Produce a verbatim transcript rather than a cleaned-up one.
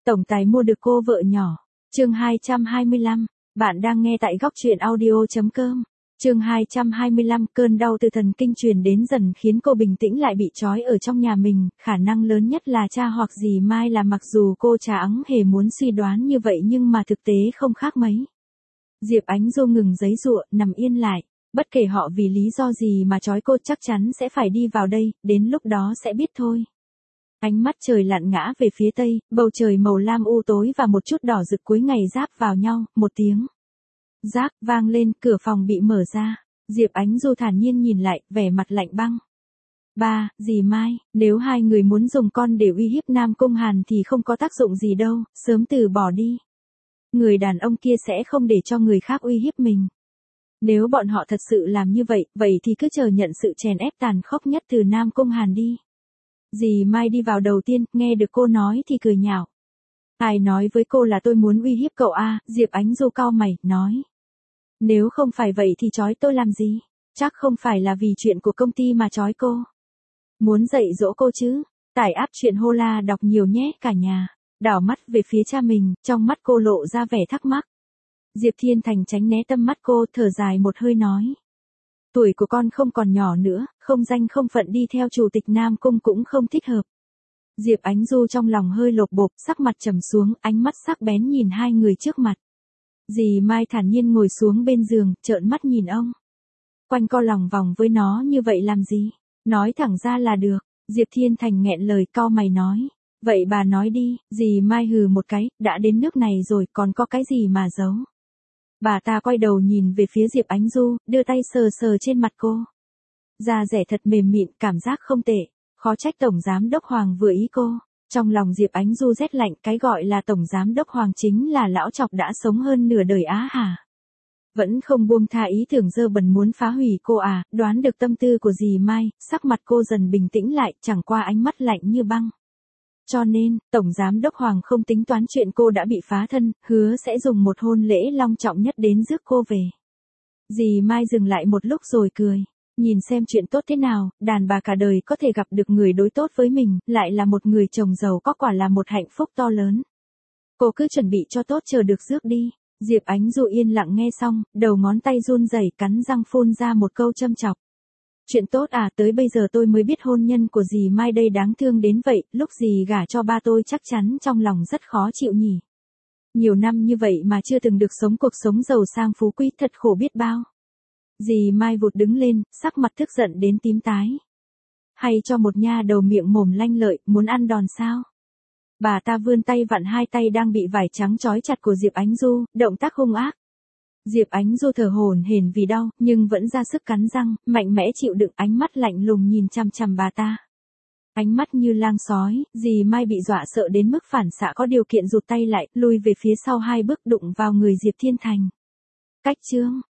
Tổng tài mua được cô vợ nhỏ. Chương hai trăm hai mươi lăm. Bạn đang nghe tại góc truyện audio chấm com. Chương hai trăm hai mươi lăm. Cơn đau từ thần kinh truyền đến dần khiến cô bình tĩnh lại, bị trói ở trong nhà mình, khả năng lớn nhất là cha hoặc dì Mai là, mặc dù cô Trà Ắng hề muốn suy đoán như vậy nhưng mà thực tế không khác mấy. Diệp Ánh Du ngừng giấy giụa, nằm yên lại. Bất kể họ vì lý do gì mà trói cô, chắc chắn sẽ phải đi vào đây, đến lúc đó sẽ biết thôi. Ánh mắt trời lặn ngã về phía tây, bầu trời màu lam u tối và một chút đỏ rực cuối ngày giáp vào nhau, một tiếng rác vang lên, cửa phòng bị mở ra. Diệp Ánh Du thản nhiên nhìn lại, vẻ mặt lạnh băng. Ba, dì Mai, nếu hai người muốn dùng con để uy hiếp Nam Cung Hàn thì không có tác dụng gì đâu, sớm từ bỏ đi. Người đàn ông kia sẽ không để cho người khác uy hiếp mình. Nếu bọn họ thật sự làm như vậy, vậy thì cứ chờ nhận sự chèn ép tàn khốc nhất từ Nam Cung Hàn đi. Dì Mai đi vào đầu tiên, nghe được cô nói thì cười nhạo. Ai nói với cô là tôi muốn uy hiếp cậu à? Diệp Ánh Du cau mày, nói. Nếu không phải vậy thì trói tôi làm gì? Chắc không phải là vì chuyện của công ty mà trói cô. Muốn dạy dỗ cô chứ? Tải app truyện Hola đọc nhiều nhé cả nhà. Đảo mắt về phía cha mình, trong mắt cô lộ ra vẻ thắc mắc. Diệp Thiên Thành tránh né tầm mắt cô, thở dài một hơi nói. Tuổi của con không còn nhỏ nữa, không danh không phận đi theo chủ tịch Nam Cung cũng không thích hợp. Diệp Ánh Du trong lòng hơi lột bột, sắc mặt trầm xuống, ánh mắt sắc bén nhìn hai người trước mặt. Dì Mai thản nhiên ngồi xuống bên giường, trợn mắt nhìn ông. Quanh co lòng vòng với nó như vậy làm gì? Nói thẳng ra là được. Diệp Thiên Thành nghẹn lời, cau mày nói. Vậy bà nói đi. Dì Mai hừ một cái, đã đến nước này rồi còn có cái gì mà giấu. Bà ta quay đầu nhìn về phía Diệp Ánh Du, đưa tay sờ sờ trên mặt cô. Da rẻ thật mềm mịn, cảm giác không tệ. Khó trách Tổng Giám Đốc Hoàng vừa ý cô. Trong lòng Diệp Ánh Du rét lạnh, cái gọi là Tổng Giám Đốc Hoàng chính là lão chọc đã sống hơn nửa đời á hả. Vẫn không buông tha ý tưởng dơ bẩn muốn phá hủy cô à? Đoán được tâm tư của dì Mai, sắc mặt cô dần bình tĩnh lại, chẳng qua ánh mắt lạnh như băng. Cho nên, Tổng Giám Đốc Hoàng không tính toán chuyện cô đã bị phá thân, hứa sẽ dùng một hôn lễ long trọng nhất đến rước cô về. Dì Mai dừng lại một lúc rồi cười. Nhìn xem chuyện tốt thế nào, đàn bà cả đời có thể gặp được người đối tốt với mình, lại là một người chồng giàu có, quả là một hạnh phúc to lớn. Cô cứ chuẩn bị cho tốt, chờ được rước đi. Diệp Ánh Du yên lặng nghe xong, đầu ngón tay run rẩy, cắn răng phun ra một câu châm chọc. Chuyện tốt à? Tới bây giờ tôi mới biết hôn nhân của dì Mai đây đáng thương đến vậy, lúc dì gả cho ba tôi chắc chắn trong lòng rất khó chịu nhỉ. Nhiều năm như vậy mà chưa từng được sống cuộc sống giàu sang phú quý, thật khổ biết bao. Dì Mai vụt đứng lên, sắc mặt tức giận đến tím tái. Hay cho một nha đầu miệng mồm lanh lợi, muốn ăn đòn sao? Bà ta vươn tay vặn hai tay đang bị vải trắng trói chặt của Diệp Ánh Du, động tác hung ác. Diệp Ánh Du thở hổn hển vì đau, nhưng vẫn ra sức cắn răng, mạnh mẽ chịu đựng, ánh mắt lạnh lùng nhìn chằm chằm bà ta. Ánh mắt như lang sói, dì Mai bị dọa sợ đến mức phản xạ có điều kiện rụt tay lại, lùi về phía sau hai bước, đụng vào người Diệp Thiên Thành. Cách chương,